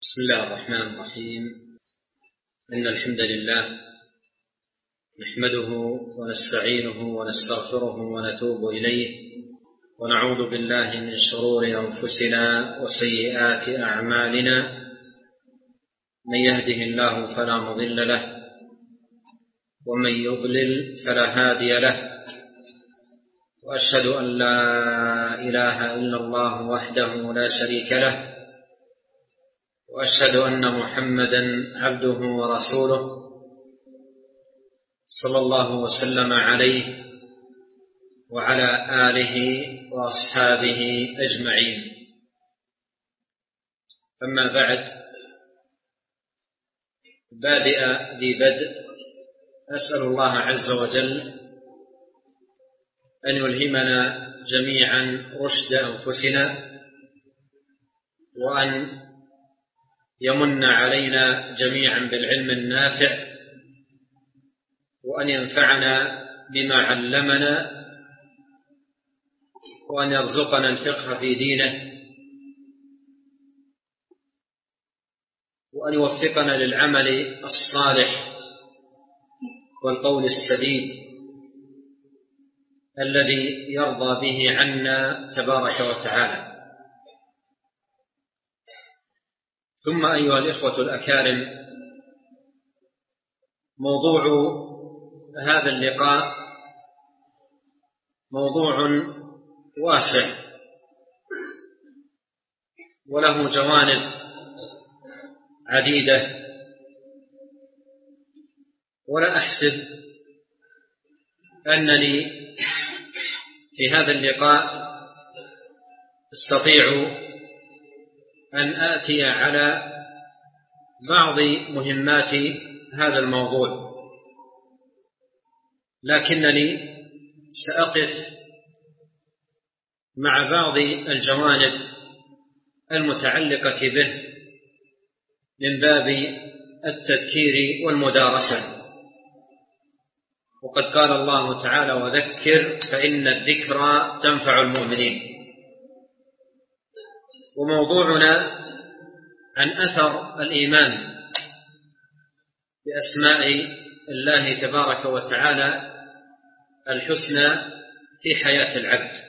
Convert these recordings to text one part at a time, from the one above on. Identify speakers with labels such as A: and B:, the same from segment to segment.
A: بسم الله الرحمن الرحيم. إن الحمد لله نحمده ونستعينه ونستغفره ونتوب إليه، ونعوذ بالله من شرور أنفسنا وسيئات أعمالنا. من يهده الله فلا مضل له، ومن يضلل فلا هادي له، وأشهد أن لا إله إلا الله وحده لا شريك له، وأشهد أن محمدًا عبده ورسوله صلى الله وسلم عليه وعلى آله وأصحابه أجمعين. أما بعد، بادئ ذي بدء، أسأل الله عز وجل أن يلهمنا جميعًا رشد أنفسنا، وأن يمن علينا جميعا بالعلم النافع، وأن ينفعنا بما علمنا، وأن يرزقنا الفقه في دينه، وأن يوفقنا للعمل الصالح والقول السديد الذي يرضى به عنا تبارك وتعالى. ثم أيها الإخوة الأكارم، موضوع هذا اللقاء موضوع واسع، وله جوانب عديدة، ولا أحسب أنني في هذا اللقاء أستطيع أن آتي على بعض مهمات هذا الموضوع، لكنني سأقف مع بعض الجوانب المتعلقة به من باب التذكير والمدارسة. وقد قال الله تعالى: وذكر فإن الذكرى تنفع المؤمنين. وموضوعنا عن أثر الإيمان بأسماء الله تبارك وتعالى الحسنى في حياة العبد.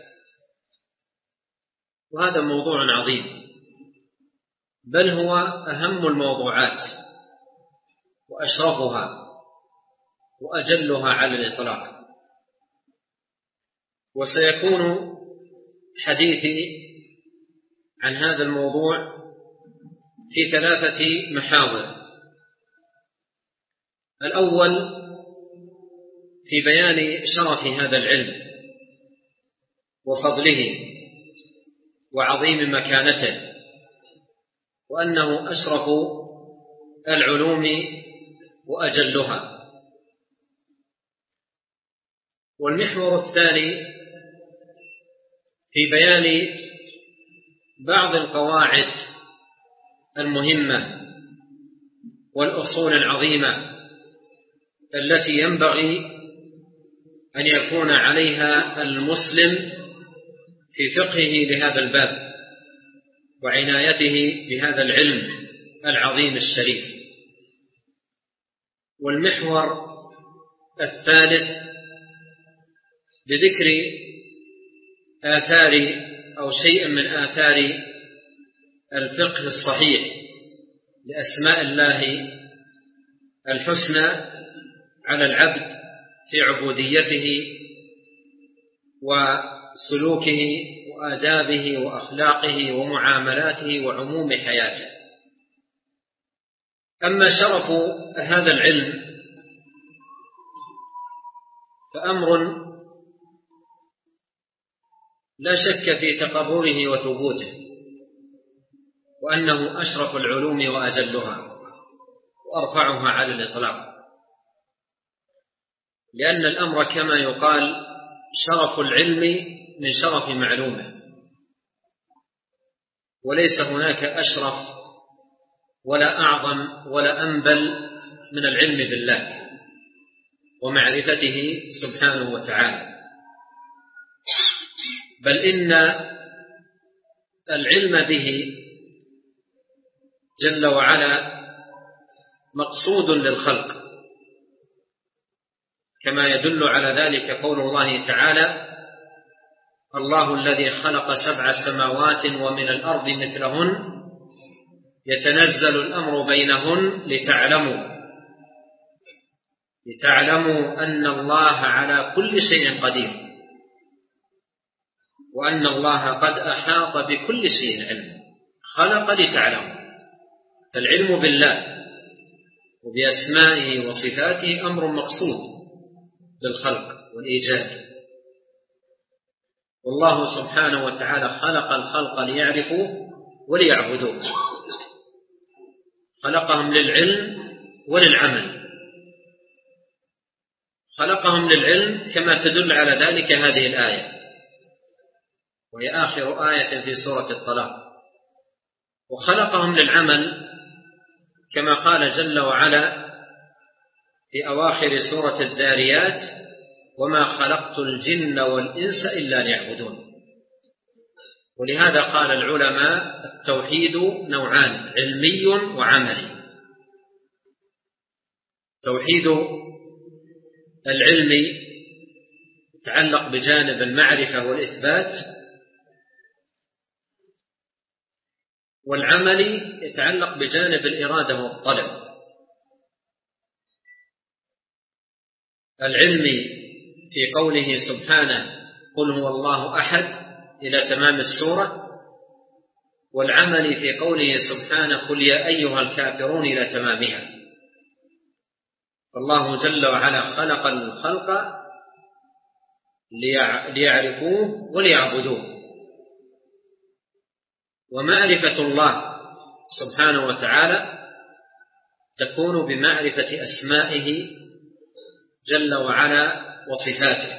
A: وهذا موضوع عظيم، بل هو أهم الموضوعات وأشرفها وأجلها على الإطلاق. وسيكون حديثي عن هذا الموضوع في 3 محاور. الأول في بيان شرف هذا العلم وفضله وعظيم مكانته، وأنه أشرف العلوم وأجلها. والمحور الثاني في بيان بعض القواعد المهمة والأصول العظيمة التي ينبغي أن يكون عليها المسلم في فقهه لهذا الباب وعنايته بهذا العلم العظيم الشريف. والمحور الثالث بذكر آثار أو شيء من آثار الفقه الصحيح لأسماء الله الحسنى على العبد في عبوديته وسلوكه وآدابه وأخلاقه ومعاملاته وعموم حياته. أما شرف هذا العلم فأمر لا شك في تقرره وثبوته، وأنه أشرف العلوم وأجلها وأرفعها على الإطلاق، لأن الأمر كما يقال: شرف العلم من شرف معلومه، وليس هناك أشرف ولا أعظم ولا أنبل من العلم بالله ومعرفته سبحانه وتعالى. بل إن العلم به جل وعلا مقصود للخلق، كما يدل على ذلك قول الله تعالى: الله الذي خلق 7 سماوات ومن الأرض مثلهن يتنزل الأمر بينهن لتعلموا أن الله على كل شيء قدير وأن الله قد أحاط بكل شيء علما. خلق لتعلموا، فالعلم بالله وبأسمائه وصفاته أمر مقصود للخلق والإيجاد. والله سبحانه وتعالى خلق الخلق ليعرفوا وليعبدوه، خلقهم للعلم وللعمل. خلقهم للعلم كما تدل على ذلك هذه الآية، وهي آخر آية في سورة الطلاق. وخلقهم للعمل كما قال جل وعلا في أواخر سورة الذاريات: وما خلقت الجن والإنس إلا ليعبدون. ولهذا قال العلماء: التوحيد نوعان، علمي وعملي. توحيد العلم يتعلق بجانب المعرفة والإثبات، والعملي يتعلق بجانب الإرادة والطلب. العلمي في قوله سبحانه: قل هو الله أحد إلى تمام السورة، والعمل في قوله سبحانه: قل يا أيها الكافرون إلى تمامها. فالله جل وعلا خلق الخلق ليعرفوه وليعبدوه. ومعرفة الله سبحانه وتعالى تكون بمعرفة أسمائه جل وعلا وصفاته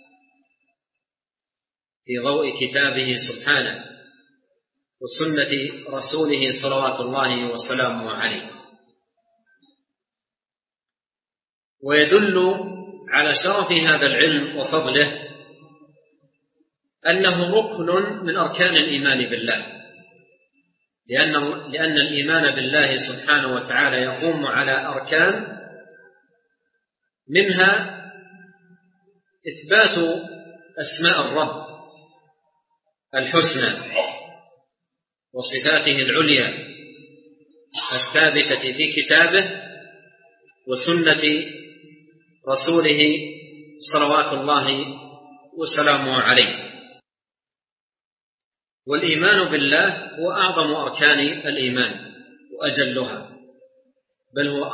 A: في ضوء كتابه سبحانه وسنة رسوله صلوات الله وسلامه عليه. ويدل على شرف هذا العلم وفضله أنه ركن من أركان الإيمان بالله، لأن الإيمان بالله سبحانه وتعالى يقوم على أركان، منها إثبات أسماء الرب الحسنى وصفاته العليا الثابتة في كتابه وسنة رسوله صلوات الله وسلامه عليه. والإيمان بالله هو أعظم أركان الإيمان وأجلها، بل هو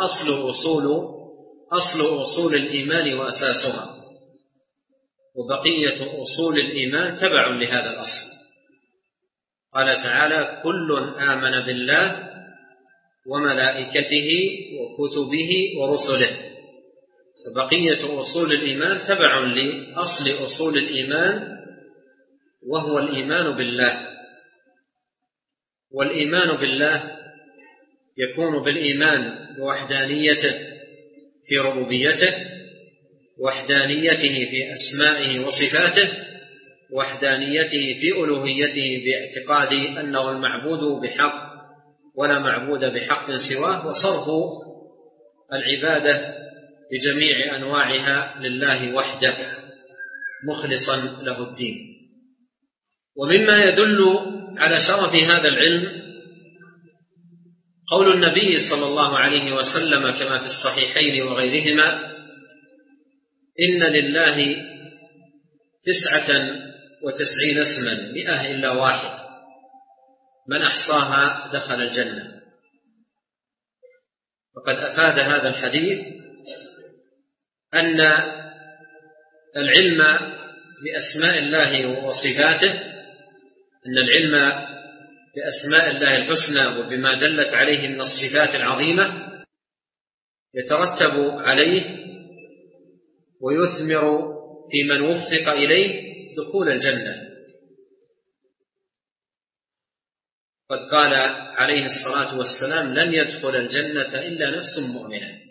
A: أصل أصول الإيمان وأساسها، وبقية أصول الإيمان تبع لهذا الأصل. قال تعالى: كل آمن بالله وملائكته وكتبه ورسله. فبقية أصول الإيمان تبع لأصل أصول الإيمان، وهو الإيمان بالله. والإيمان بالله يكون بالإيمان بوحدانيته في ربوبيته، وحدانيته في أسمائه وصفاته، وحدانيته في ألوهيته باعتقاد أنه المعبود بحق ولا معبود بحق سواه، وصرف العبادة بجميع أنواعها لله وحده مخلصا له الدين. ومما يدل على شرف هذا العلم قول النبي صلى الله عليه وسلم كما في الصحيحين وغيرهما: إن لله 99 اسما 100 إلا واحد، من أحصاها دخل الجنة. فقد أفاد هذا الحديث أن العلم بأسماء الله وصفاته، أن العلم بأسماء الله الحسنى وبما دلت عليه من الصفات العظيمة يترتب عليه ويثمر في من وفق إليه دخول الجنة. قد قال عليه الصلاة والسلام: لن يدخل الجنة إلا نفس مؤمنة.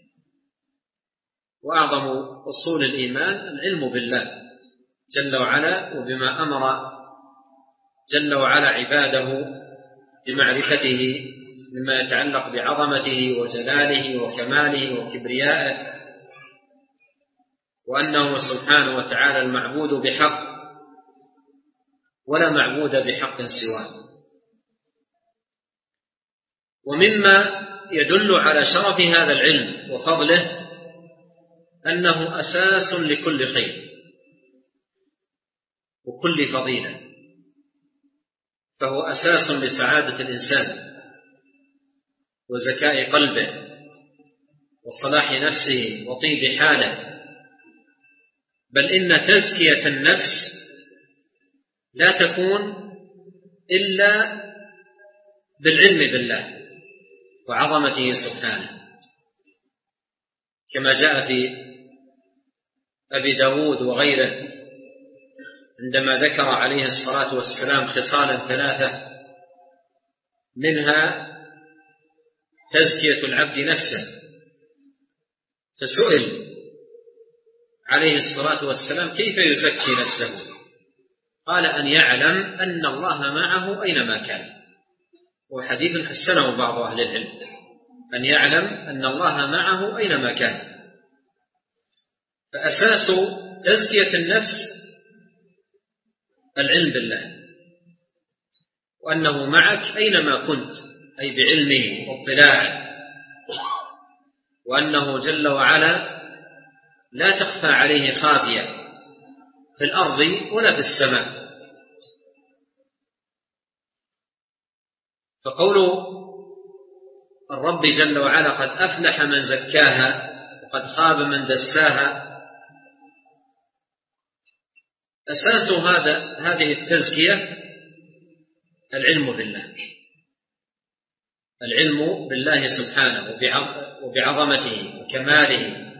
A: وأعظم أصول الإيمان العلم بالله جل وعلا، وبما أمر جل وعلا عباده بمعرفته مما يتعلق بعظمته وجلاله وكماله وكبريائه، وأنه سبحانه وتعالى المعبود بحق ولا معبود بحق سواه. ومما يدل على شرف هذا العلم وفضله أنه أساس لكل خير وكل فضيلة، فهو أساس لسعادة الإنسان وزكاء قلبه وصلاح نفسه وطيب حاله، بل إن تزكية النفس لا تكون إلا بالعلم بالله وعظمته سبحانه، كما جاء في أبي داود وغيره عندما ذكر عليه الصلاة والسلام خصالا ثلاثة، منها تزكية العبد نفسه، فسئل عليه الصلاة والسلام كيف يزكي نفسه؟ قال أن يعلم أن الله معه أينما كان، وحديث حسنه بعض أهل العلم، أن يعلم أن الله معه أينما كان. فأساس تزكية النفس العلم بالله، وأنه معك أينما كنت، أي بعلمه واطلاعه، وأنه جل وعلا لا تخفى عليه خافية في الأرض ولا في السماء. فقول الرب جل وعلا قد أفلح من زكاها وقد خاب من دساها، أساس هذه التزكية العلم بالله، العلم بالله سبحانه وبعظمته وكماله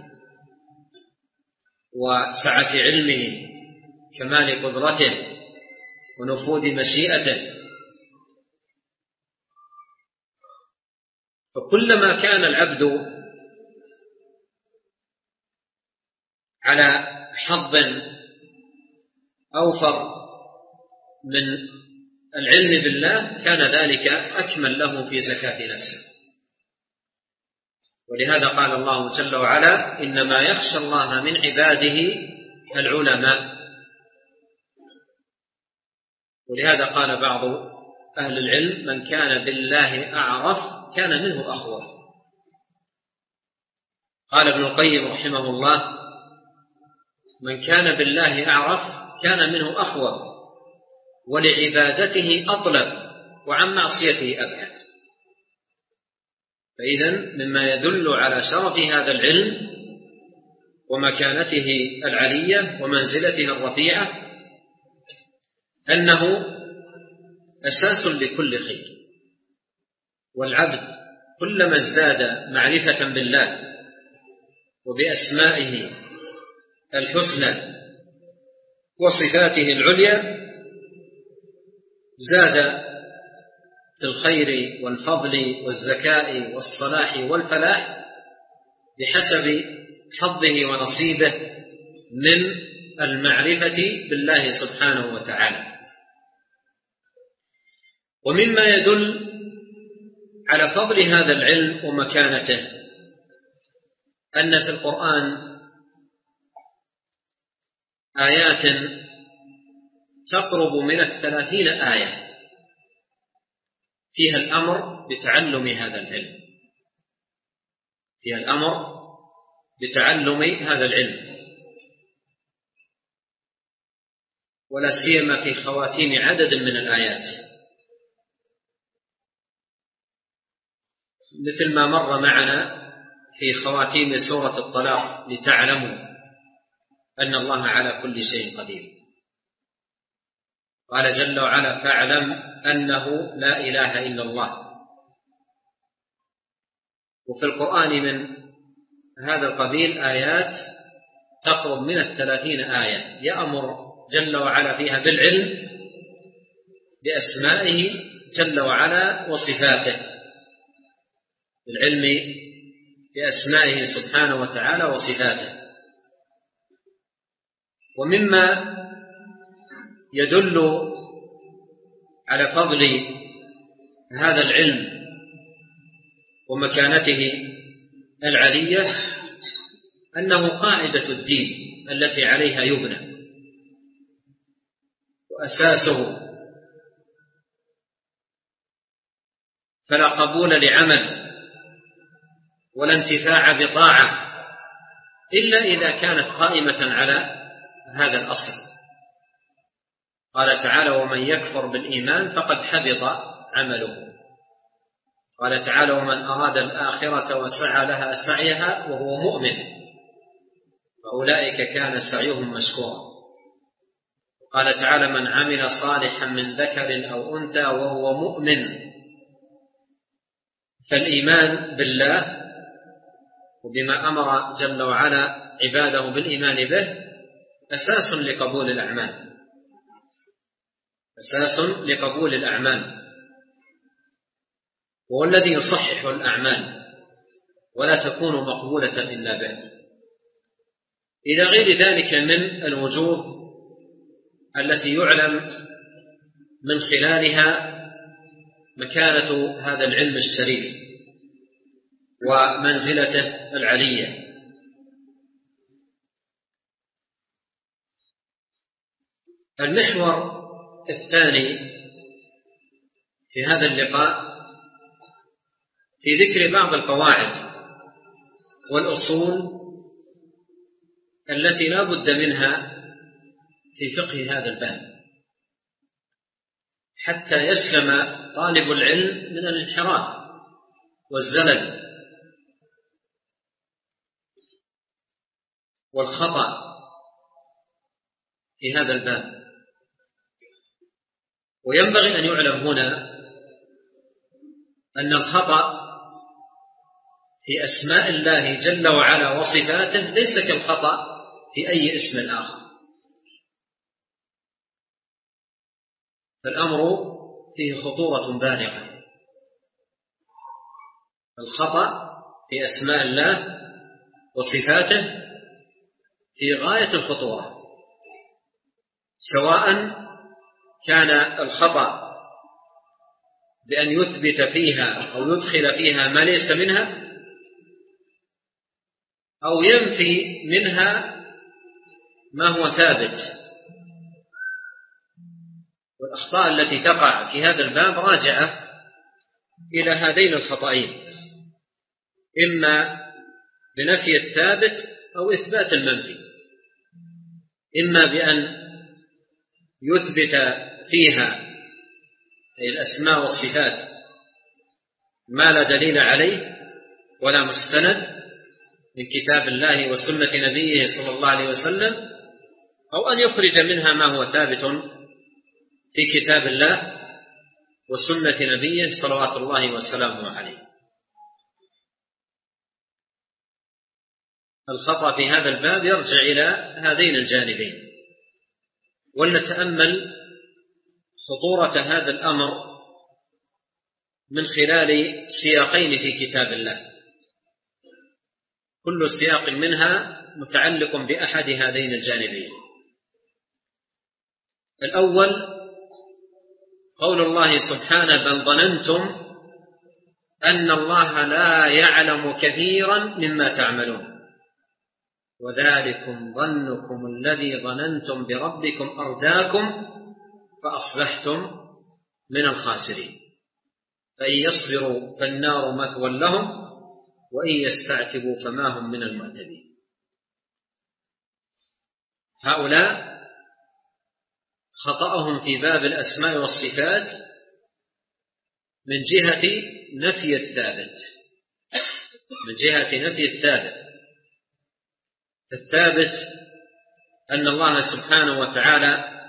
A: وسعة علمه، كمال قدرته ونفوذ مشيئته. فكلما كان العبد على حظ أوفر من العلم بالله كان ذلك أكمل له في زكاة نفسه. ولهذا قال الله جل وعلا إنما يخشى الله من عباده العلماء. ولهذا قال بعض أهل العلم من كان بالله أعرف كان منه أخوف. قال ابن القيم رحمه الله من كان بالله أعرف كان منه أخوف ولعبادته أطلب وعن معصيته أبعد. فإذن مما يدل على شرف هذا العلم ومكانته العلية ومنزلته الرفيعة أنه أساس لكل خير، والعبد كلما ازداد معرفة بالله وبأسمائه الحسنى وصفاته العليا زاد في الخير والفضل والزكاء والصلاح والفلاح بحسب حظه ونصيبه من المعرفة بالله سبحانه وتعالى. ومما يدل على فضل هذا العلم ومكانته أن في القرآن آيات تقرب من 30 آية فيها الأمر بتعلم هذا العلم، فيها الأمر بتعلم هذا العلم، ولا سيما في خواتيم عدد من الآيات، مثل ما مر معنا في خواتيم سورة الطلاق لتعلموا أن الله على كل شيء قدير. قال جل وعلا فاعلم أنه لا إله إلا الله. وفي القرآن من هذا القبيل آيات تقرب من 30 آية يأمر جل وعلا فيها بالعلم بأسمائه جل وعلا وصفاته، بالعلم بأسمائه سبحانه وتعالى وصفاته. ومما يدل على فضل هذا العلم ومكانته العلية أنه قاعدة الدين التي عليها يبنى وأساسه، فلا قبول لعمل ولا انتفاع بطاعة إلا إذا كانت قائمة على هذا الأصل. قال تعالى: ومن يكفر بالإيمان فقد حبط عمله. قال تعالى: ومن أراد الآخرة وسعى لها سعيها وهو مؤمن فأولئك كان سعيهم مشكورا. قال تعالى: من عمل صالحا من ذكر أو أنثى وهو مؤمن. فالإيمان بالله وبما أمر جل وعلا عباده بالإيمان به أساس لقبول الأعمال، أساس لقبول الأعمال، وهو الذي يصحح الأعمال ولا تكون مقبولة إلا به. إلى غير ذلك من الوجوه التي يعلم من خلالها مكانة هذا العلم الشريف ومنزلته العلية. المحور الثاني في هذا اللقاء في ذكر بعض القواعد والأصول التي لا بد منها في فقه هذا الباب حتى يسلم طالب العلم من الانحراف والزلل والخطأ في هذا الباب. وينبغي أن يعلم هنا أن الخطأ في أسماء الله جل وعلا وصفاته ليس كالخطأ في أي اسم آخر، فالأمر فيه خطورة بالغة. الخطأ في أسماء الله وصفاته في غاية الخطورة، سواء كان الخطأ بأن يثبت فيها أو يدخل فيها ما ليس منها أو ينفي منها ما هو ثابت. والأخطاء التي تقع في هذا الباب راجعة إلى هذين الخطأين، إما بنفي الثابت أو إثبات المنفي، إما بأن يثبت فيها أي الأسماء والصفات ما لا دليل عليه ولا مستند من كتاب الله وسنة نبيه صلى الله عليه وسلم، أو أن يخرج منها ما هو ثابت في كتاب الله وسنة نبيه صلوات الله وسلامه عليه. الخطأ في هذا الباب يرجع إلى هذين الجانبين، ولنتأمل خطورة هذا الأمر من خلال سياقين في كتاب الله، كل سياق منها متعلق بأحد هذين الجانبين. الأول قول الله سبحانه: بل ظننتم أن الله لا يعلم كثيرا مما تعملون وذلكم ظنكم الذي ظننتم بربكم أرداكم فأصبحتم من الخاسرين فإن يصبروا فالنار مثوى لهم وإن يستعتبوا فما هم من المعتبين. هؤلاء خطأهم في باب الأسماء والصفات من جهة نفي الثابت، من جهة نفي الثابت. الثابت أن الله سبحانه وتعالى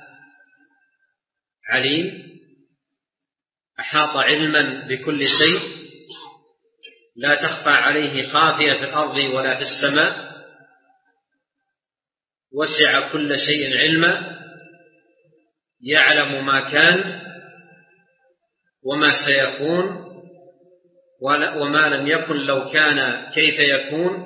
A: عليم، أحاط علما بكل شيء، لا تخفى عليه خافية في الأرض ولا في السماء، وسع كل شيء علما، يعلم ما كان وما سيكون وما لم يكن لو كان كيف يكون،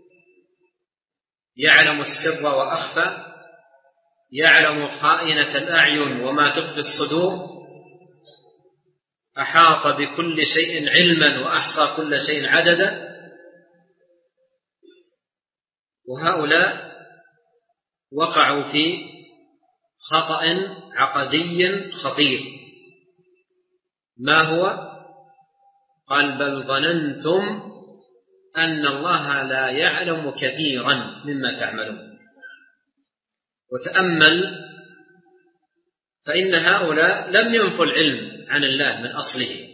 A: يعلم السر وأخفى، يعلم خائنة الأعين وما تخفي الصدور. أحاط بكل شيء علما وأحصى كل شيء عددا. وهؤلاء وقعوا في خطأ عقدي خطير. ما هو؟ قال: بل ظننتم أن الله لا يعلم كثيرا مما تعملون. وتأمل، فإن هؤلاء لم ينفوا العلم عن الله من أصله،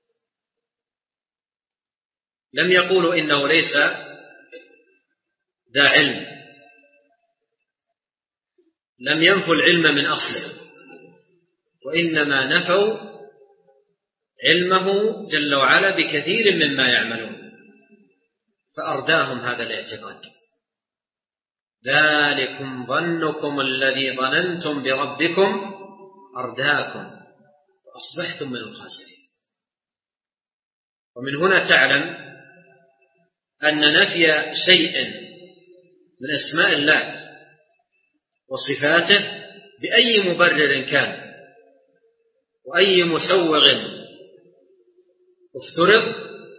A: لم يقولوا إنه ليس ذا علم، لم ينفوا العلم من أصله، وإنما نفوا علمه جل وعلا بكثير مما يعملون، فأرداهم هذا الاعتقاد. ذلكم ظنكم الذي ظننتم بربكم أرداكم فأصبحتم من الخاسرين. ومن هنا تعلم أن نفي شيء من أسماء الله وصفاته بأي مبرر كان وأي مسوغ افترض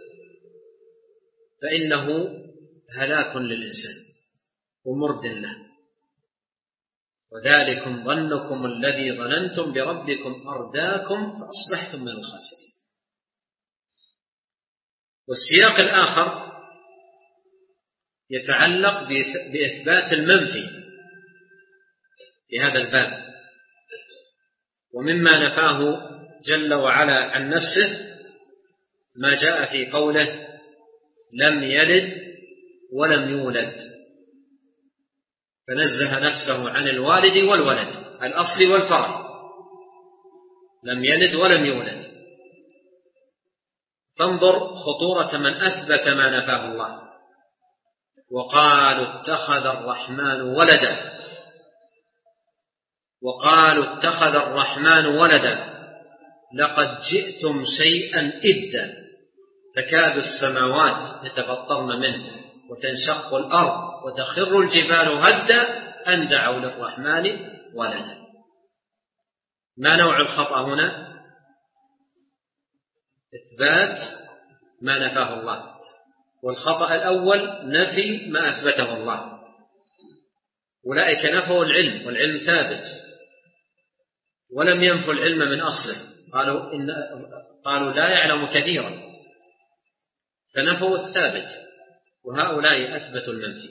A: فإنه هلاك للإنسان ومرد له. وذلكم ظنكم الذي ظننتم بربكم أرداكم فأصبحتم من الخاسرين. والسياق الآخر يتعلق بإثبات المنفي في هذا الباب، ومما نفاه جل وعلا عن نفسه ما جاء في قوله: لم يلد ولم يولد، فنزه نفسه عن الوالد والولد، الأصل والفرع. لم يلد ولم يولد. فانظر خطورة من أثبت ما نفاه الله. وقالوا اتخذ الرحمن ولدا، وقالوا اتخذ الرحمن ولدا لقد جئتم شيئا إدا تكاد السماوات يتفطرن منه وتنشق الأرض وتخر الجبال هدا أن دعوا للرحمن ولدا. ما نوع الخطأ هنا؟ إثبات ما نفاه الله، والخطأ الأول نفي ما أثبته الله. أولئك نفوا العلم، والعلم ثابت، ولم ينفوا العلم من أصله، قالوا لا يعلم كثيرا، فنفوا الثابت، وهؤلاء أثبتوا المنفي.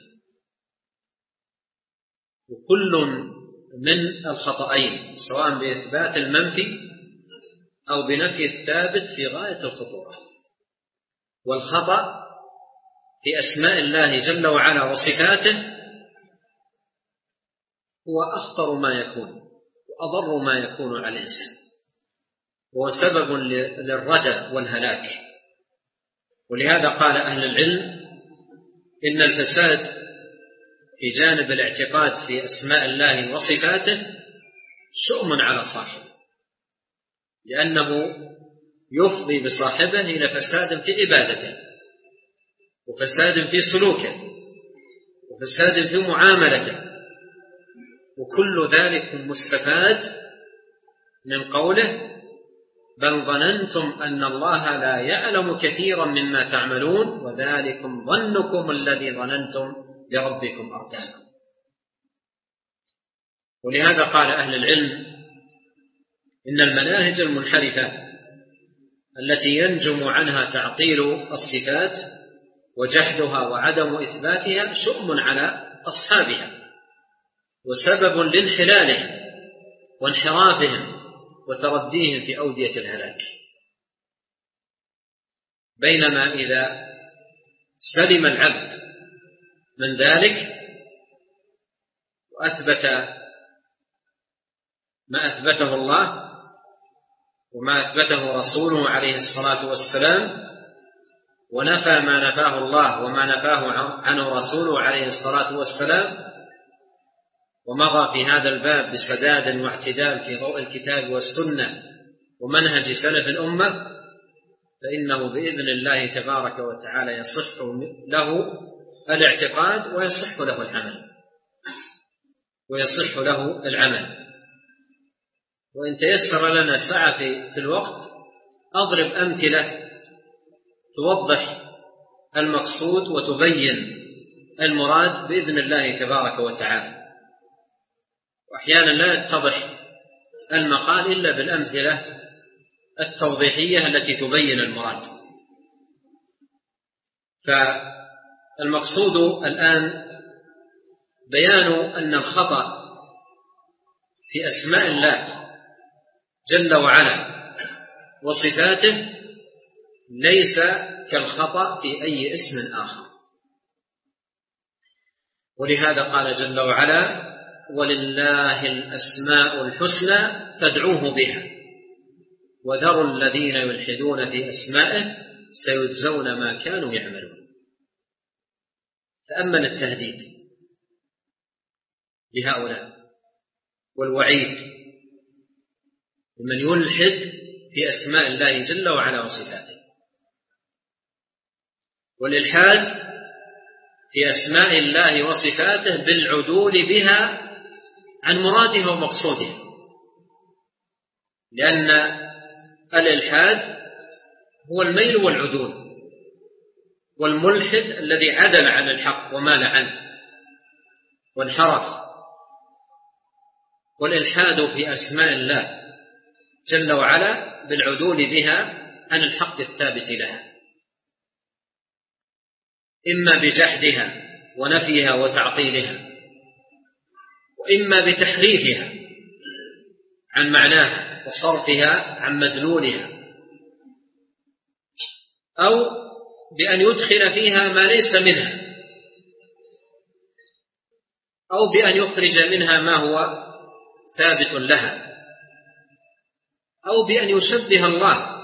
A: وكل من الخطأين سواء بإثبات المنفي أو بنفي الثابت في غاية الخطورة. والخطأ في أسماء الله جل وعلا وصفاته هو أخطر ما يكون وأضر ما يكون على الإنسان، وهو سبب للردى والهلاك. ولهذا قال أهل العلم إن الفساد في جانب الاعتقاد في أسماء الله وصفاته شؤم على صاحبه، لأنه يفضي بصاحبه إلى فساد في عبادته، وفساد في سلوكه، وفساد في معاملته، وكل ذلك مستفاد من قوله: بل ظننتم أن الله لا يعلم كثيرا مما تعملون وذلكم ظنكم الذي ظننتم بربكم أرداكم. ولهذا قال أهل العلم إن المناهج المنحرفة التي ينجم عنها تعطيل الصفات وجحدها وعدم إثباتها شؤم على أصحابها وسبب لانحلالهم وانحرافهم وترديهم في أودية الهلاك. بينما إذا سلم العبد من ذلك وأثبت ما أثبته الله وما أثبته رسوله عليه الصلاة والسلام، ونفى ما نفاه الله وما نفاه عنه رسوله عليه الصلاة والسلام، ومضى في هذا الباب بسداد واعتدال في ضوء الكتاب والسنة ومنهج سلف الأمة، فإنه بإذن الله تبارك وتعالى يصح له الاعتقاد ويصح له العمل. وإن تيسر لنا سعة في الوقت أضرب أمثلة توضح المقصود وتبين المراد بإذن الله تبارك وتعالى. وأحيانا لا يتضح المقال إلا بالأمثلة التوضيحية التي تبين المراد. فالمقصود الآن بيان أن الخطأ في أسماء الله جل وعلا وصفاته ليس كالخطأ في أي اسم آخر. ولهذا قال جل وعلا: ولله الأسماء الحسنى فادعوه بها وذروا الذين يلحدون في أسمائه سيجزون ما كانوا يعملون. تأمل التهديد لهؤلاء والوعيد لمن يلحد في أسماء الله جل وعلا وصفاته. والإلحاد في أسماء الله وصفاته بالعدول بها عن مرادها ومقصودها، لأن الإلحاد هو الميل والعدول، والملحد الذي عدل عن الحق ومال عنه وانحرف. والإلحاد في أسماء الله جل وعلا بالعدول بها عن الحق الثابت لها، إما بجحدها ونفيها وتعطيلها، وإما بتحريفها عن معناها وصرفها عن مدلولها، أو بأن يدخل فيها ما ليس منها، أو بأن يخرج منها ما هو ثابت لها، أو بأن يشبه الله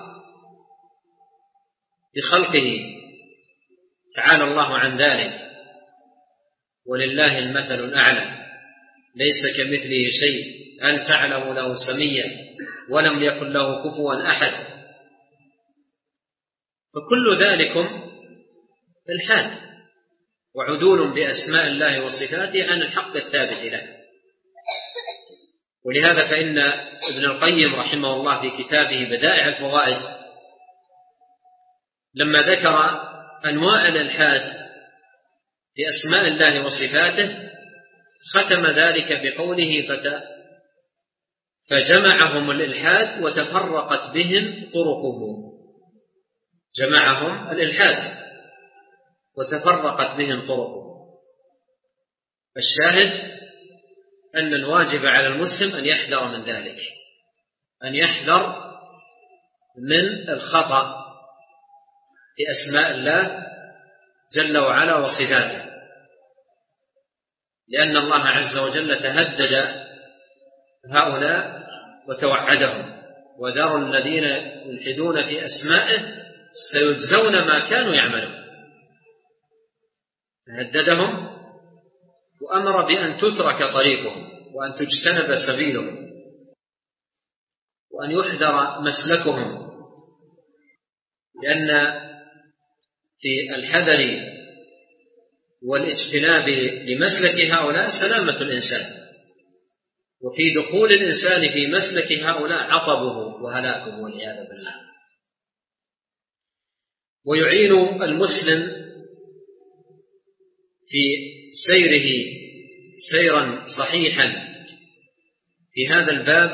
A: بخلقه تعالى الله عن ذلك. ولله المثل الأعلى ليس كمثله شيء هل تعلم له سميا ولم يكن له كفوا أحد. فكل ذلكم الحاد وعدول بأسماء الله وصفاته عن الحق الثابت له. ولهذا فإن ابن القيم رحمه الله في كتابه بدائع الفوائد لما ذكر أنواع الإلحاد في أسماء الله وصفاته ختم ذلك بقوله: فجمعهم الإلحاد وتفرقت بهم طرقه. جمعهم الإلحاد وتفرقت بهم طرقه. الشاهد أن الواجب على المسلم أن يحذر من ذلك، أن يحذر من الخطأ في أسماء الله جل وعلا وصفاته، لأن الله عز وجل تهدد هؤلاء وتوعدهم: وذروا الذين يلحدون في أسمائه سيجزون ما كانوا يعملون. تهددهم وأمر بأن تترك طريقهم وأن تجتنب سبيلهم وأن يحذر مسلكهم، لأن في الحذر والاجتناب لمسلك هؤلاء سلامة الإنسان، وفي دخول الإنسان في مسلك هؤلاء عطبه وهلاكه والعياذ بالله. ويعين المسلم في سيره سيرا صحيحا في هذا الباب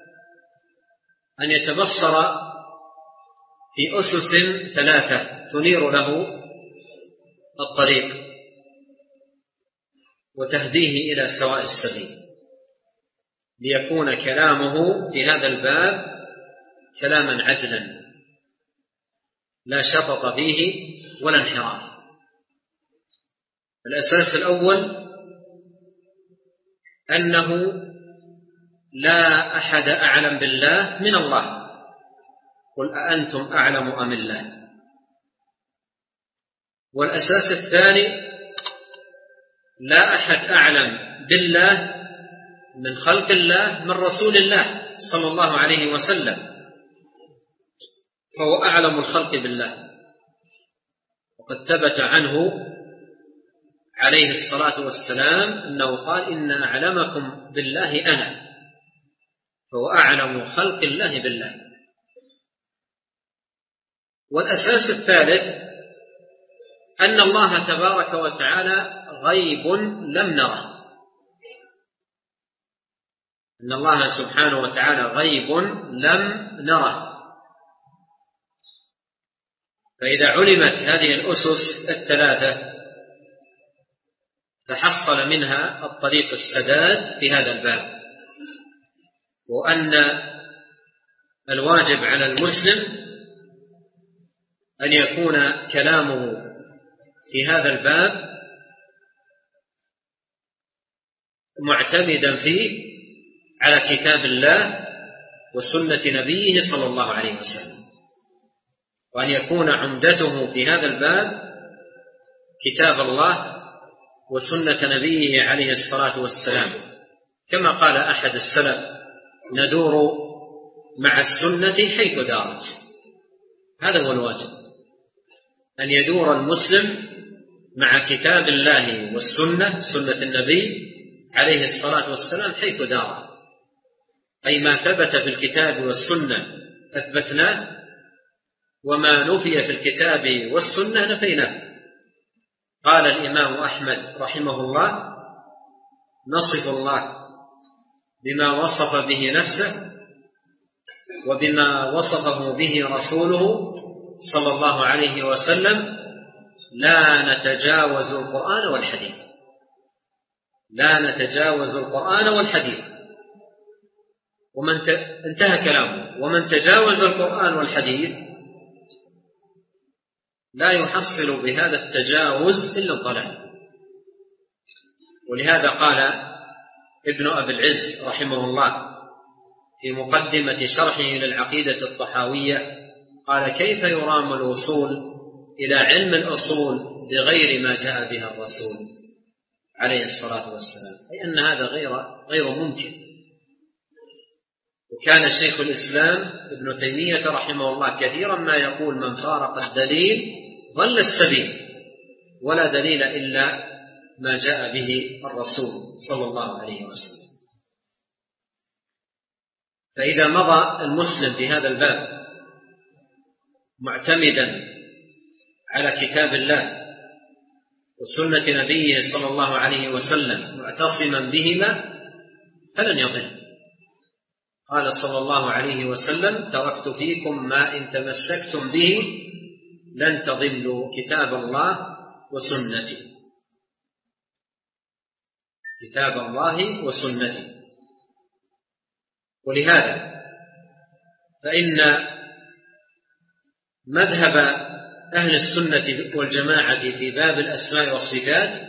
A: أن يتبصر في أسس 3 تنير له الطريق وتهديه إلى سواء السبيل، ليكون كلامه في هذا الباب كلاما عدلا لا شطط فيه ولا انحراف. الأساس الأول أنه لا أحد أعلم بالله من الله، قل أأنتم أعلم أم الله. والأساس الثاني لا أحد أعلم بالله من خلق الله من رسول الله صلى الله عليه وسلم، فهو أعلم الخلق بالله. وقد ثبت عنه عليه الصلاة والسلام أنه قال: إن أعلمكم بالله أنا، فهو أعلم خلق الله بالله. والأساس الثالث أن الله تبارك وتعالى غيب لم نره، أن الله سبحانه وتعالى غيب لم نره. فإذا علمت هذه الأسس الثلاثة تحصل منها الطريق السداد في هذا الباب، وأن الواجب على المسلم أن يكون كلامه في هذا الباب معتمدا فيه على كتاب الله وسنة نبيه صلى الله عليه وسلم، وأن يكون عمدته في هذا الباب كتاب الله وسنة نبيه عليه الصلاة والسلام، كما قال أحد السلف: ندور مع السنة حيث دارت. هذا هو الواجب، أن يدور المسلم مع كتاب الله والسنة، سنة النبي عليه الصلاة والسلام، حيث دار، أي ما ثبت في الكتاب والسنة أثبتناه، وما نفي في الكتاب والسنة نفيناه. قال الإمام أحمد رحمه الله: نصف الله بما وصف به نفسه وبما وصفه به رسوله صلى الله عليه وسلم، لا نتجاوز القرآن والحديث. لا نتجاوز القرآن والحديث. ومن انتهى كلامه: ومن تجاوز القرآن والحديث لا يحصل بهذا التجاوز إلا الضلال. ولهذا قال ابن أبي العز رحمه الله في مقدمة شرحه للعقيدة الطحاوية، قال: كيف يرام الوصول إلى علم الأصول بغير ما جاء بها الرسول عليه الصلاة والسلام؟ أي أن هذا غير ممكن. وكان شيخ الإسلام ابن تيمية رحمه الله كثيرا ما يقول: من فارق الدليل ضل السبيل، ولا دليل إلا ما جاء به الرسول صلى الله عليه وسلم. فإذا مضى المسلم في هذا الباب معتمدا على كتاب الله وسنة نبيه صلى الله عليه وسلم معتصما بهما فلن يضل. قال صلى الله عليه وسلم: تركت فيكم ما إن تمسكتم به لن تضلوا كتاب الله وسنتي. كتاب الله وسنتي. ولهذا فإن مذهب أهل السنة والجماعة في باب الأسماء والصفات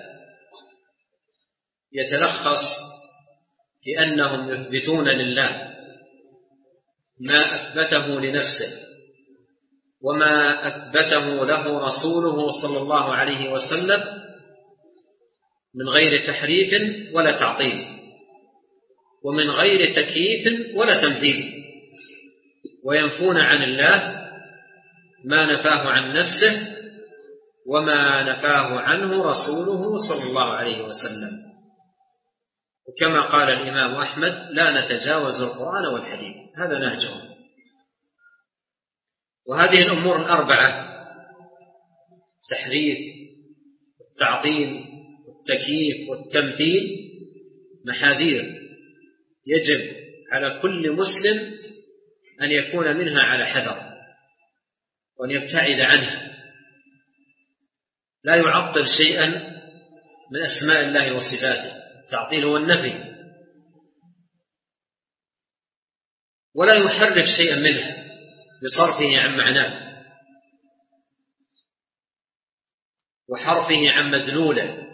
A: يتلخص في أنهم يثبتون لله ما أثبته لنفسه وما أثبته له رسوله صلى الله عليه وسلم من غير تحريف ولا تعطيل، ومن غير تكييف ولا تمثيل، وينفون عن الله ما نفاه عن نفسه وما نفاه عنه رسوله صلى الله عليه وسلم. وكما قال الإمام أحمد: لا نتجاوز القرآن والحديث. هذا نهجهم. وهذه الأمور الأربعة: التحريف والتعطيل والتكييف والتمثيل محاذير يجب على كل مسلم أن يكون منها على حذر وأن يبتعد عنها. لا يعطل شيئا من أسماء الله وصفاته، التعطيل هو النفي، ولا يحرف شيئا منه بصرفه عن معناه وحرفه عن مدلوله،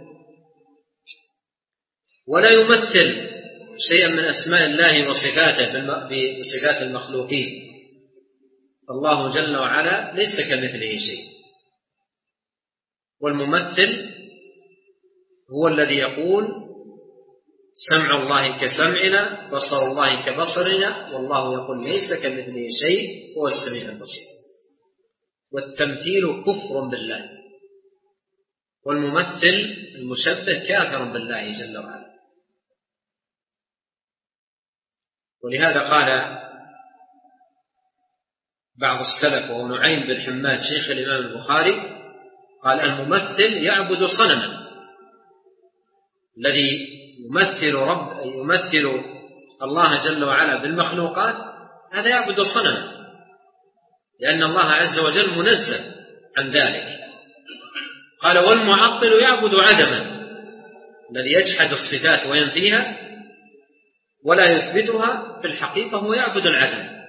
A: ولا يمثل شيئا من أسماء الله وصفاته بصفات المخلوقين. الله جل وعلا ليس كمثله شيء. والممثل هو الذي يقول: سمع الله كسمعنا، بصر الله كبصرنا، والله يقول ليس كمثله شيء هو السميع البصير. والتمثيل كفر بالله، والممثل المشبه كافر بالله جل وعلا. ولهذا قال بعض السلف وهو نعيم بن حماد شيخ الإمام البخاري قال الممثل يعبد صنما، الذي يمثل الله جل وعلا بالمخلوقات هذا يعبد صنما، لأن الله عز وجل منزه عن ذلك. قال والمعطل يعبد عدما، الذي يجحد الصفات وينفيها ولا يثبتها في الحقيقة هو يعبد العدم.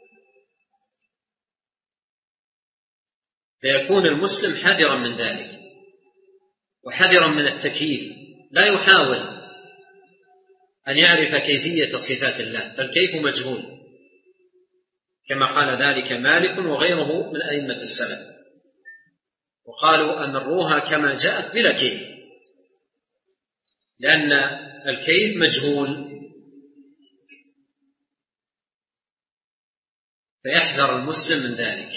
A: فيكون المسلم حذرا من ذلك وحذرا من التكييف، لا يحاول أن يعرف كيفية صفات الله، فالكيف مجهول كما قال ذلك مالك وغيره من أئمة السلف، وقالوا أمروها كما جاءت بلا كيف، لأن الكيف مجهول. فيحذر المسلم من ذلك.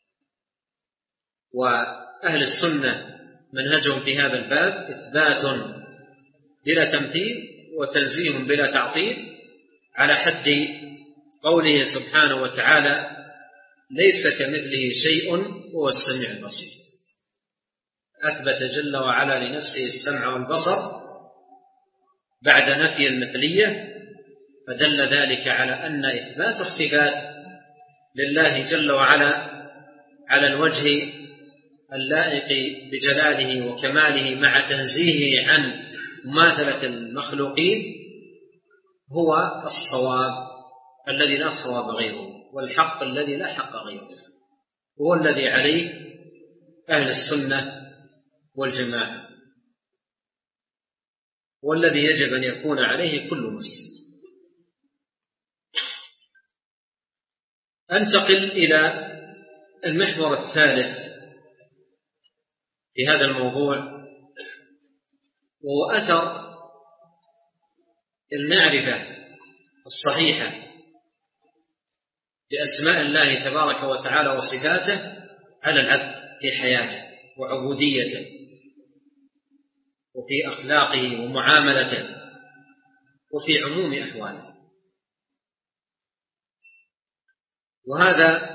A: وأهل السنة منهجهم في هذا الباب إثبات بلا تمثيل وتنزيه بلا تعطيل، على حد قوله سبحانه وتعالى ليس كمثله شيء وهو السميع البصير. أثبت جل وعلا لنفسه السمع والبصر بعد نفي المثلية، فدل ذلك على أن إثبات الصفات لله جل وعلا على الوجه اللائق بجلاله وكماله مع تنزيهه عن مماثلة المخلوقين هو الصواب الذي لا صواب غيره، والحق الذي لا حق غيره، هو الذي عليه أهل السنة والجماعة، والذي يجب أن يكون عليه كل مسلم. أنتقل إلى المحور الثالث في هذا الموضوع، وهو أثر المعرفة الصحيحة بأسماء الله تبارك وتعالى وصفاته على العبد في حياته وعبوديته وفي أخلاقه ومعاملته وفي عموم أحواله. وهذا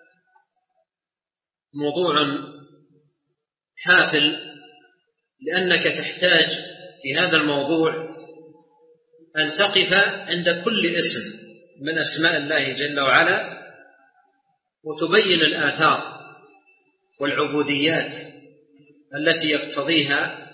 A: موضوع حافل، لأنك تحتاج في هذا الموضوع أن تقف عند كل اسم من أسماء الله جل وعلا وتبين الآثار والعبوديات التي يقتضيها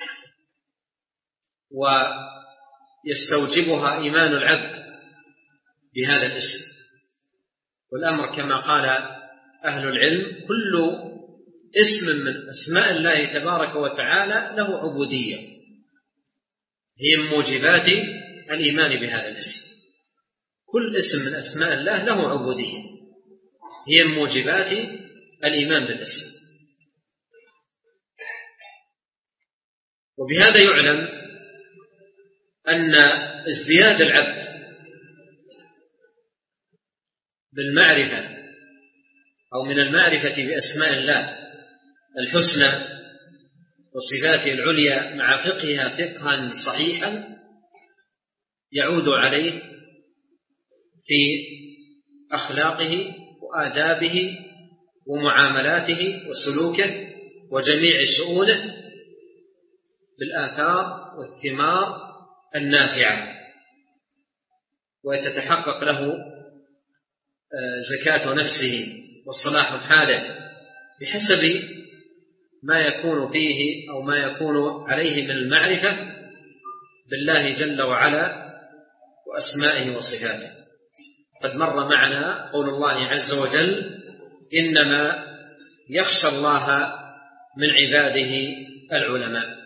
A: ويستوجبها إيمان العبد بهذا الاسم. والأمر كما قال أهل العلم كل اسم من أسماء الله تبارك وتعالى له عبودية، هي من موجبات الإيمان بهذا الاسم. كل اسم من أسماء الله له عبودية هي من موجبات الإيمان بالاسم. وبهذا يعلم أن ازدياد العبد بالمعرفة أو من المعرفة بأسماء الله الحسنى وصفاته العليا مع فقهها فقها صحيحا يعود عليه في أخلاقه وآدابه ومعاملاته وسلوكه وجميع شؤونه بالآثار والثمار النافعة، وتتحقق له زكاة نفسه وصلاح حاله بحسب ما يكون فيه أو ما يكون عليه من المعرفة بالله جل وعلا وأسمائه وصفاته. قد مر معنا قول الله عز وجل إنما يخشى الله من عباده العلماء.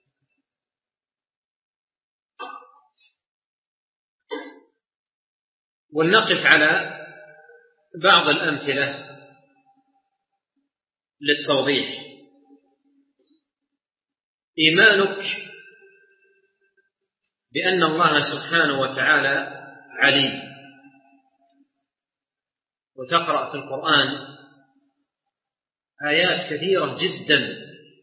A: ولنقف على بعض الأمثلة للتوضيح. إيمانك بأن الله سبحانه وتعالى عليم، وتقرأ في القرآن آيات كثيرة جدا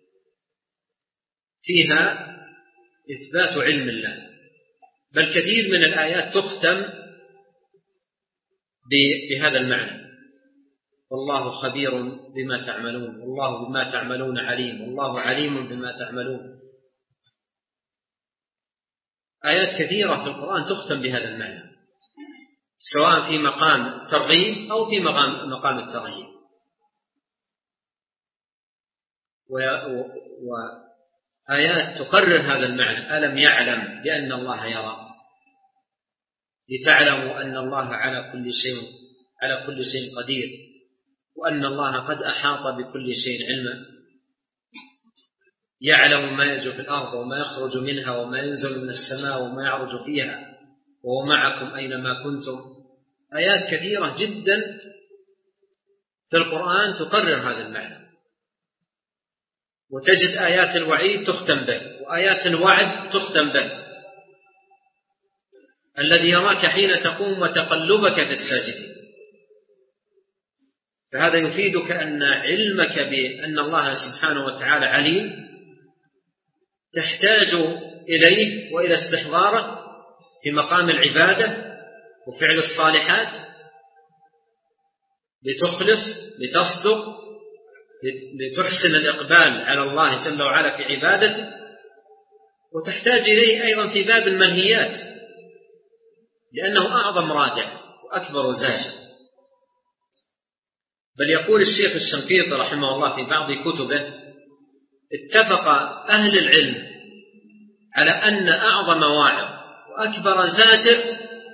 A: فيها إثبات علم الله، بل كثير من الآيات تختم بهذا المعنى، والله خبير بما تعملون، والله بما تعملون عليم، والله عليم بما تعملون. آيات كثيرة في القرآن تختم بهذا المعنى، سواء في مقام ترغيب أو في مقام الترهيب. وآيات تقرر هذا المعنى: ألم يعلم بأن الله يرى، لتعلموا أن الله على كل شيء قدير، وأن الله قد أحاط بكل شيء علما، يعلم ما يلج في الأرض وما يخرج منها وما ينزل من السماء وما يعرج فيها، وهو معكم أينما كنتم. آيات كثيرة جدا في القرآن تقرر هذا المعنى، وتجد آيات الوعيد تختم به، وآيات الوعد تختم به: الذي يراك حين تقوم وتقلبك في الساجدين. فهذا يفيدك أن علمك بأن الله سبحانه وتعالى عليم تحتاج إليه وإلى استحضاره في مقام العبادة وفعل الصالحات، لتخلص، لتصدق، لتحسن الإقبال على الله جل وعلا في عبادته. وتحتاج إليه أيضا في باب المنهيات، لأنه أعظم رادع وأكبر زاجر. بل يقول الشيخ الشنقيطي رحمه الله في بعض كتبه: اتفق أهل العلم على أن أعظم واعظ وأكبر زاجر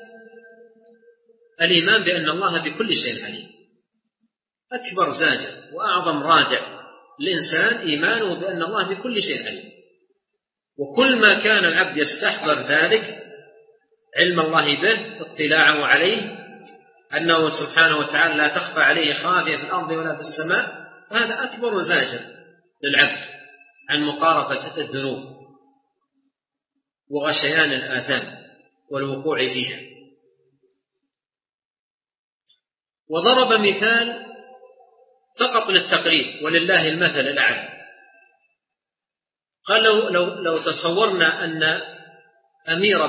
A: الإيمان بأن الله بكل شيء عليم. أكبر زاجر وأعظم رادع الإنسان إيمانه بأن الله بكل شيء عليم. وكل ما كان العبد يستحضر ذلك، علم الله به، اطلاعه عليه، أنه سبحانه وتعالى لا تخفى عليه خافية في الأرض ولا في السماء، هذا أكبر زاجر للعبد عن مقارفة الذنوب وغشيان الآثام والوقوع فيها. وضرب مثال فقط للتقريب، ولله المثل الأعلى. قال: لو تصورنا أن أمير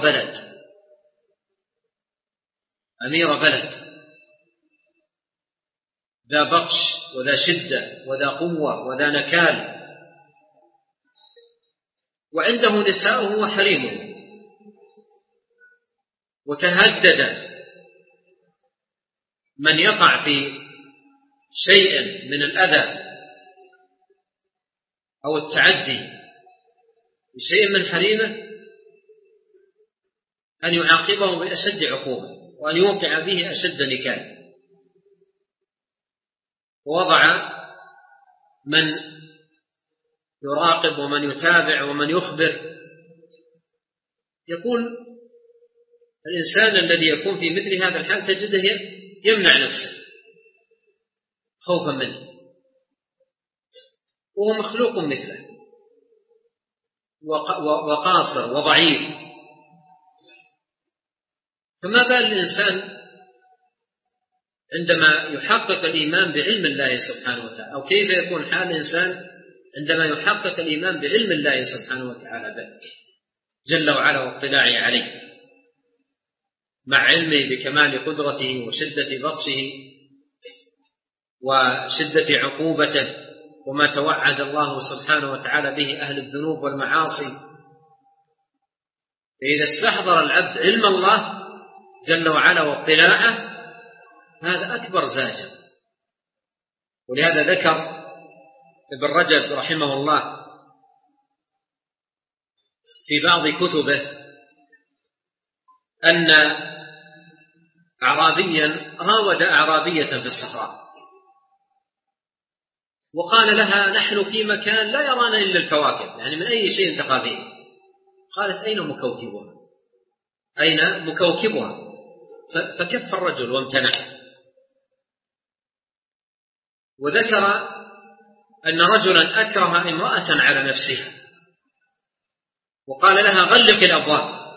A: بلد ذا بطش وذا شدة وذا قوة وذا نكال، وعنده نساؤه وحريمه، وتهدد من يقع في شيء من الأذى أو التعدي بشيء من حريمه أن يعاقبه بأشد عقوبة، وأن يوقع به أشد نكال. ووضع من يراقب ومن يتابع ومن يخبر. يقول الإنسان الذي يكون في مثل هذا الحال تجده يمنع نفسه خوفا منه، وهو مخلوق مثله وقاصر وضعيف. فما بال الإنسان عندما يحقق الإيمان بعلم الله سبحانه وتعالى، أو كيف يكون حال الإنسان عندما يحقق الإيمان بعلم الله سبحانه وتعالى به جل وعلا واطلاعه عليه، مع علمه بكمال قدرته وشدة بطشه وشدة عقوبته وما توعد الله سبحانه وتعالى به أهل الذنوب والمعاصي. فإذا استحضر العبد علم الله جل وعلا واطلاعه، هذا أكبر زاجر. ولهذا ذكر ابن رجب رحمه الله في بعض كتبه أن أعرابيا راود أعرابية في الصحراء، وقال لها: نحن في مكان لا يرانا إلا الكواكب، يعني من أي شيء تخافين؟ قالت: أين مكوكبها؟ فكف الرجل وامتنع. وذكر أن رجلا أكره امرأة على نفسها، وقال لها: غلق الأبواب،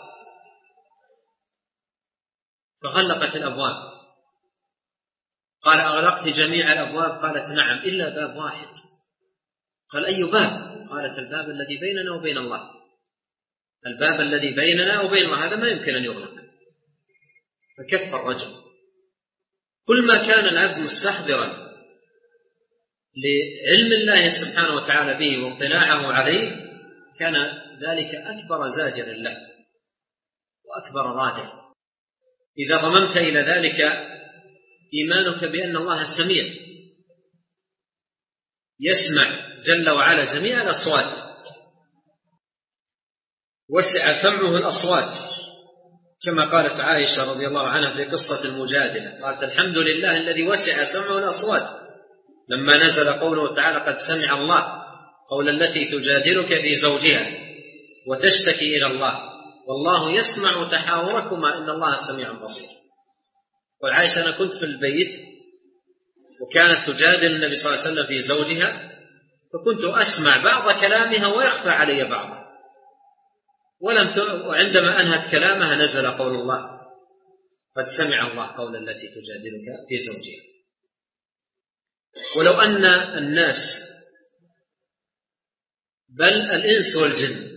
A: فغلقت الأبواب. قال: أغلقت جميع الأبواب؟ قالت: نعم، إلا باب واحد. قال: أي باب؟ قالت: الباب الذي بيننا وبين الله. الباب الذي بيننا وبين الله هذا ما يمكن أن يغلق. فكف الرجل. كل ما كان العبد مستحضرا لعلم الله سبحانه وتعالى به واطلاعه عليه، كان ذلك أكبر زاجر له وأكبر رادع. إذا ضممت إلى ذلك إيمانك بأن الله سميع يسمع جل وعلا جميع الأصوات، وسع سمعه الأصوات، كما قالت عائشة رضي الله عنها في قصة المجادلة، قالت: الحمد لله الذي وسع سمعه الأصوات، لما نزل قوله تعالى: قد سمع الله قول التي تجادلك في زوجها وتشتكي إلى الله والله يسمع تحاوركما إن الله سميع بصير. والعائشة: أنا كنت في البيت وكانت تجادل النبي صلى الله عليه وسلم في زوجها، فكنت أسمع بعض كلامها ويخفى علي بعضه، وعندما أنهت كلامها نزل قول الله: قد سمع الله قول التي تجادلك في زوجها. ولو أن الناس بل الإنس والجن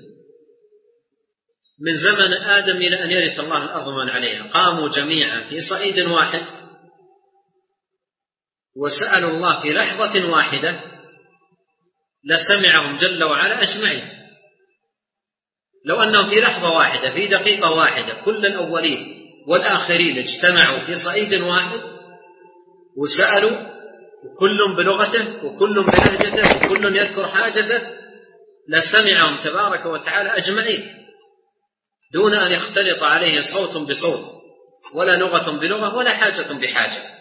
A: من زمن آدم إلى أن يرث الله الأرض ومن عليها قاموا جميعا في صعيد واحد وسألوا الله في لحظة واحدة لسمعهم جل وعلا أجمعين. لو أنهم في لحظة واحدة في دقيقة واحدة كل الأولين والآخرين اجتمعوا في صعيد واحد وسألوا، وكل بلغته وكل بلهجته وكل يذكر حاجته، لسمعهم تبارك وتعالى أجمعين دون أن يختلط عليه صوت بصوت ولا لغة بلغة ولا حاجة بحاجة.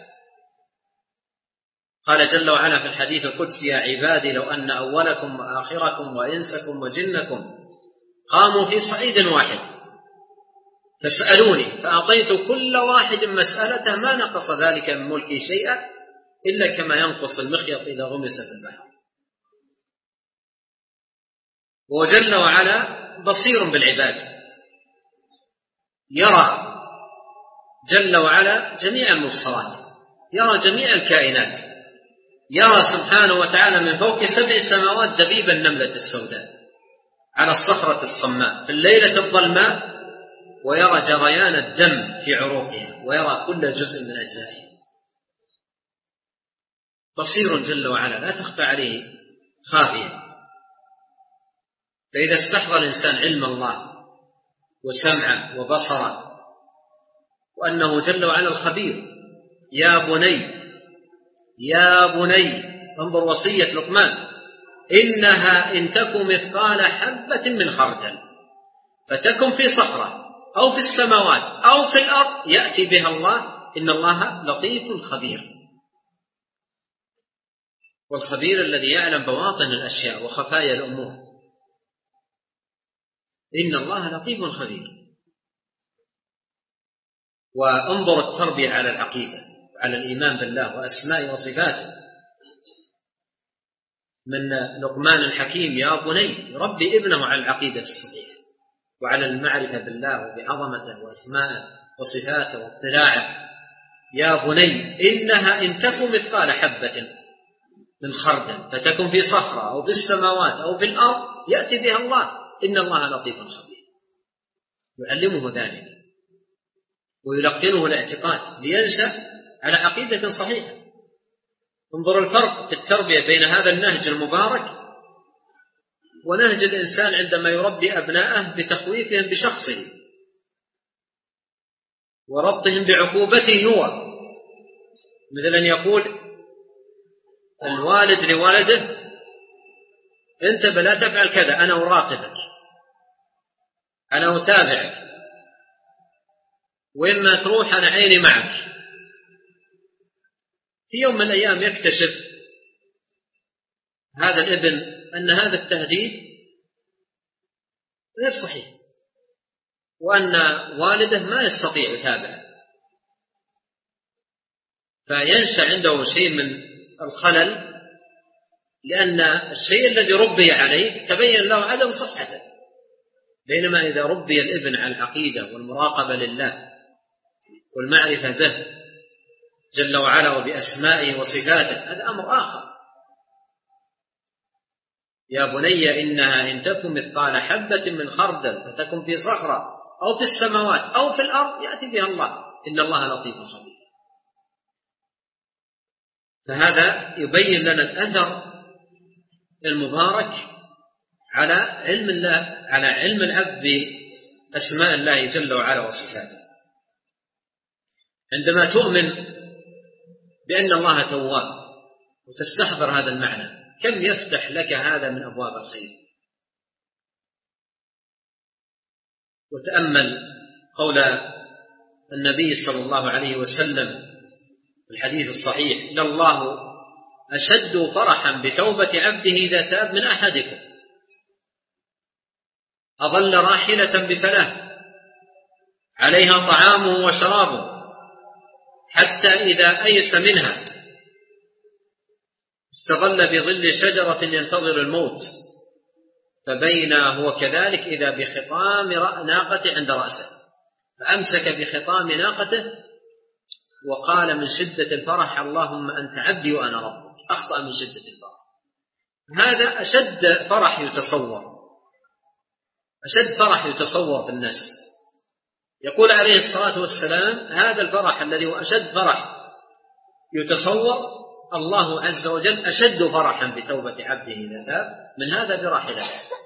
A: قال جل وعلا في الحديث القدسي: يا عبادي لو أن أولكم وآخركم وإنسكم وجنكم قاموا في صعيد واحد فسألوني فأعطيت كل واحد مسألته ما نقص ذلك من ملكي شيئا إلا كما ينقص المخيط إذا غمس في البحر. وجل وعلا بصير بالعباد، يرى جل وعلا جميع المبصرات، يرى جميع الكائنات، يرى سبحانه وتعالى من فوق 7 سماوات دبيب النملة السوداء على الصخرة الصماء في الليلة الظلماء، ويرى جريان الدم في عروقها، ويرى كل جزء من أجزائها. بصير جل وعلا لا تخفى عليه خافية. فإذا استحضر الإنسان علم الله وسمعه وبصره وأنه جل وعلا الخبير: يا بني يا بني، انظر وصية لقمان: إنها إن تك مثقال حبة من خردل فتكن في صخرة أو في السماوات أو في الأرض يأتي بها الله إن الله لطيف خبير. والخبير الذي يعلم بواطن الأشياء وخفايا الأمور، إن الله لطيف خبير. وانظر التربية على العقيدة وعلى الإيمان بالله وأسماء وصفاته من لقمان الحكيم: يا بني، يربي ابنه على العقيدة الصحيحة وعلى المعرفة بالله وبعظمته وأسمائه وصفاته واطلاعه. يا بني إنها إن تك مثقال حبة من خردل فتكن في صخرة أو في السماوات أو في الأرض يأتي بها الله إن الله لطيف خبير. يعلمه ذلك ويلقنه الاعتقاد لينشأ على عقيدة صحيحة. انظر الفرق في التربية بين هذا النهج المبارك ونهج الإنسان عندما يربي أبناءه بتخويفهم بشخصه وربطهم بعقوبته هو، مثل أن يقول الوالد لولده: أنت بلا تفعل كذا، أنا أراقبك، أنا أتابعك، وإما تروح أنا عيني معك. في يوم من الأيام يكتشف هذا الابن أن هذا التهديد غير صحيح، وأن والده ما يستطيع يتابعه، فينشأ عنده شيء من الخلل، لأن الشيء الذي ربي عليه تبين له عدم صحته. بينما إذا ربي الابن على العقيدة والمراقبة لله والمعرفة به جل وعلا وبأسمائه وصفاته هذا أمر آخر. يا بني إنها إن تكن مثقال حبة من خردل فتكن في صخرة أو في السماوات أو في الأرض يأتي بها الله إن الله لطيف خبير. فهذا يبين لنا الأثر المبارك على علم الله، على علم العبد بأسماء الله جل وعلا وصفاته. عندما تؤمن بأن الله تواب وتستحضر هذا المعنى، كم يفتح لك هذا من أبواب الخير. وتأمل قول النبي صلى الله عليه وسلم في الحديث الصحيح: لله أشد فرحا بتوبة عبده إذا تاب من أحدكم أظل راحلة بفلاة عليها طعامه وشرابه حتى إذا أيس منها استظل بظل شجرة ينتظر الموت، فبينا هو كذلك إذا بخطام ناقته عند رأسه، فأمسك بخطام ناقته وقال من شدة الفرح: اللهم أنت عبدي وأنا ربك. أخطأ من شدة الفرح. هذا أشد فرح يتصور، أشد فرح يتصور بالناس. يقول عليه الصلاة والسلام: هذا الفرح الذي هو أشد فرح يتصور، الله عز وجل أشد فرحا بتوبة عبده إذا تاب من هذا براحلته.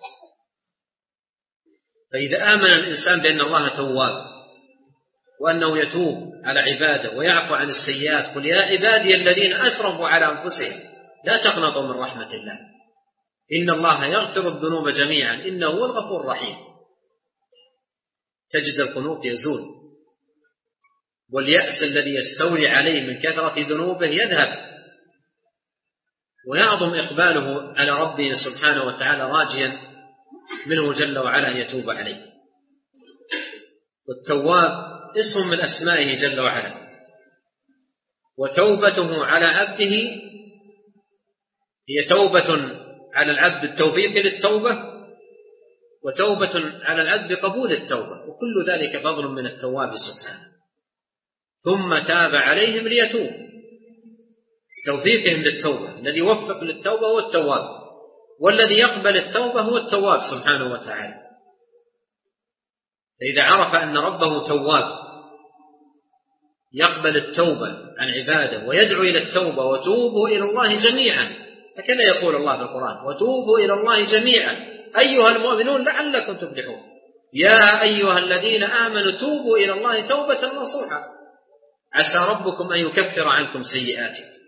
A: فإذا آمن الإنسان بأن الله تواب وأنه يتوب على عباده ويعفو عن السيئات: قل يا عبادي الذين أسرفوا على أنفسهم لا تقنطوا من رحمة الله إن الله يغفر الذنوب جميعا إنه هو الغفور الرحيم. تجد القنوط يزول، واليأس الذي يستولي عليه من كثرة ذنوبه يذهب، ويعظم إقباله على ربه سبحانه وتعالى راجيا منه جل وعلا أن يتوب عليه. والتواب اسم من أسمائه جل وعلا، وتوبته على عبده هي توبة على العبد بالتوفيق للتوبة، وتوبة على العبد بقبول التوبة، وكل ذلك فضل من التواب سبحانه. ثم تاب عليهم ليتوب، توفيقهم للتوبة. الذي يوفق للتوبة هو التواب، والذي يقبل التوبة هو التواب سبحانه وتعالى. فإذا عرف أن ربه تواب يقبل التوبة عن عباده ويدعو إلى التوبة: وتوبوا إلى الله جميعا، هكذا يقول الله في القرآن: وتوبوا إلى الله جميعا أيها المؤمنون لعلكم تفلحون. يا أيها الذين آمنوا توبوا إلى الله توبة نصوحا عسى ربكم أن يكفر عنكم سيئاتكم.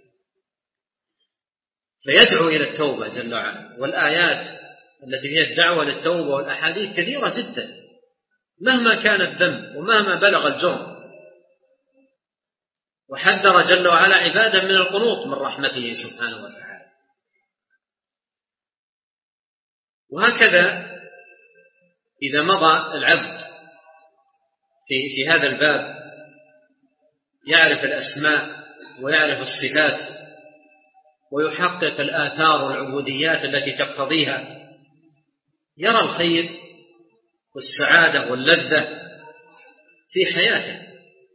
A: فيدعو إلى التوبة جل وعلا. والآيات التي فيها الدعوة للتوبة والأحاديث كثيرة جدا مهما كان الذنب ومهما بلغ الجرم. وحذر جل وعلا عباده من القنوط من رحمته سبحانه وتعالى. وهكذا إذا مضى العبد في هذا الباب يعرف الأسماء ويعرف الصفات ويحقق الآثار والعبوديات التي تقتضيها، يرى الخير والسعادة واللذة في حياته.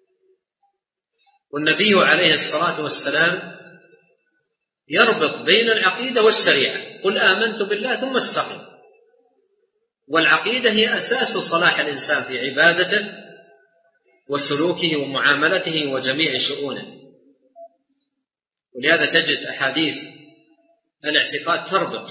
A: والنبي عليه الصلاة والسلام يربط بين العقيدة والشريعة: قل آمنت بالله ثم استقم. والعقيدة هي أساس صلاح الإنسان في عبادته وسلوكه ومعاملته وجميع شؤونه. ولهذا تجد أحاديث الاعتقاد تربط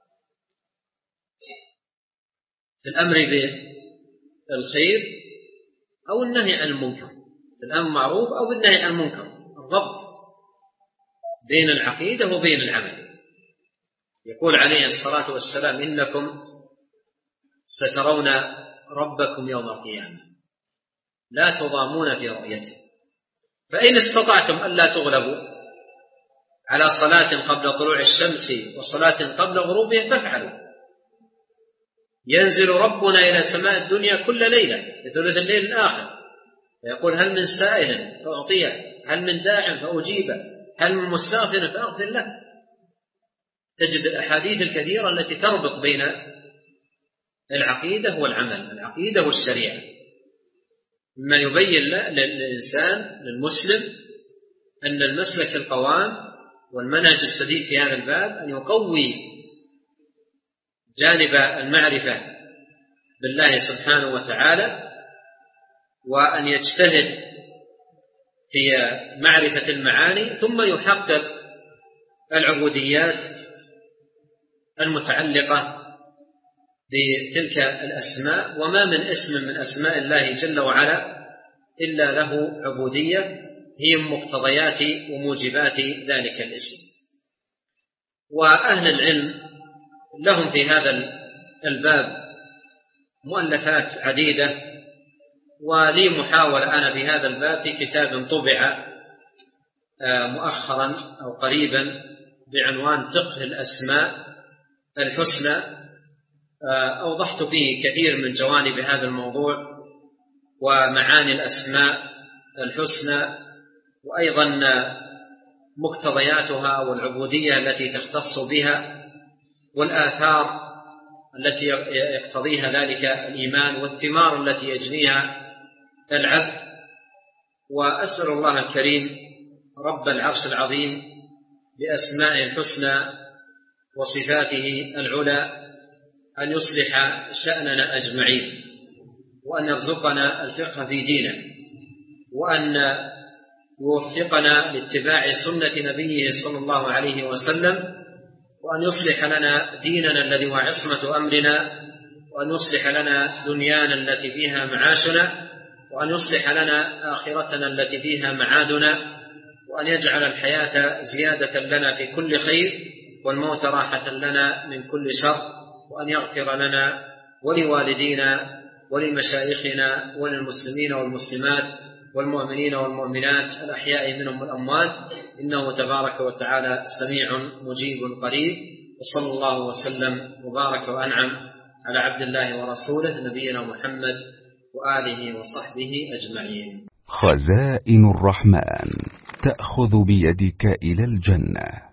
A: في الأمر بالخير أو النهي عن المنكر، في الأمر معروف أو بالنهي عن المنكر، الربط بين العقيدة وبين العمل. يقول عليه الصلاة والسلام: إنكم سترون ربكم يوم القيامة لا تضامون في رؤيته، فإن استطعتم ألا تغلبوا على صلاة قبل طلوع الشمس وصلاة قبل غروبها فافعلوا. ينزل ربنا إلى سماء الدنيا كل ليلة لثلث الليل الآخر فيقول: هل من سائل فأعطيه، هل من داع فأجيبه، هل من مستغفر فأغفر له. تجد الأحاديث الكثيرة التي تربط بين العقيدة والعمل، العقيدة والشريعة، مما يبين للإنسان للمسلم أن المسلك القوام والمنهج السديد في هذا الباب أن يقوي جانب المعرفة بالله سبحانه وتعالى، وأن يجتهد في معرفة المعاني، ثم يحقق العبوديات المتعلقة بتلك الأسماء، وما من اسم من أسماء الله جل وعلا إلا له عبودية هي مقتضيات وموجبات ذلك الاسم. وأهل العلم لهم في هذا الباب مؤلفات عديدة، ولي محاولة أنا في هذا الباب في كتاب طبع مؤخرا أو قريبا بعنوان فقه الأسماء الحسنى، أوضحت فيه كثير من جوانب هذا الموضوع ومعاني الأسماء الحسنى، وأيضا مقتضياتها والعبودية التي تختص بها، والآثار التي يقتضيها ذلك الإيمان، والثمار التي يجنيها العبد. وأسأل الله الكريم رب العرش العظيم بأسمائه الحسنى وصفاته العلى أن يصلح شأننا أجمعين، وأن يرزقنا الفقه في دينه، وأن يوفقنا لاتباع سنة نبيه صلى الله عليه وسلم، وأن يصلح لنا ديننا الذي هو عصمة أمرنا، وأن يصلح لنا دنيانا التي فيها معاشنا، وأن يصلح لنا آخرتنا التي فيها معادنا، وأن يجعل الحياة زيادة لنا في كل خير، والموت راحة لنا من كل شر، وأن يغفر لنا ولوالدينا ولمشايخنا وللمسلمين والمسلمات والمؤمنين والمؤمنات الأحياء منهم والأموات، إنه تبارك وتعالى سميع مجيب قريب. وصلى الله وسلم وبارك وأنعم على عبد الله ورسوله نبينا محمد وآله وصحبه أجمعين.
B: خزائن الرحمن تأخذ بيدك إلى الجنة.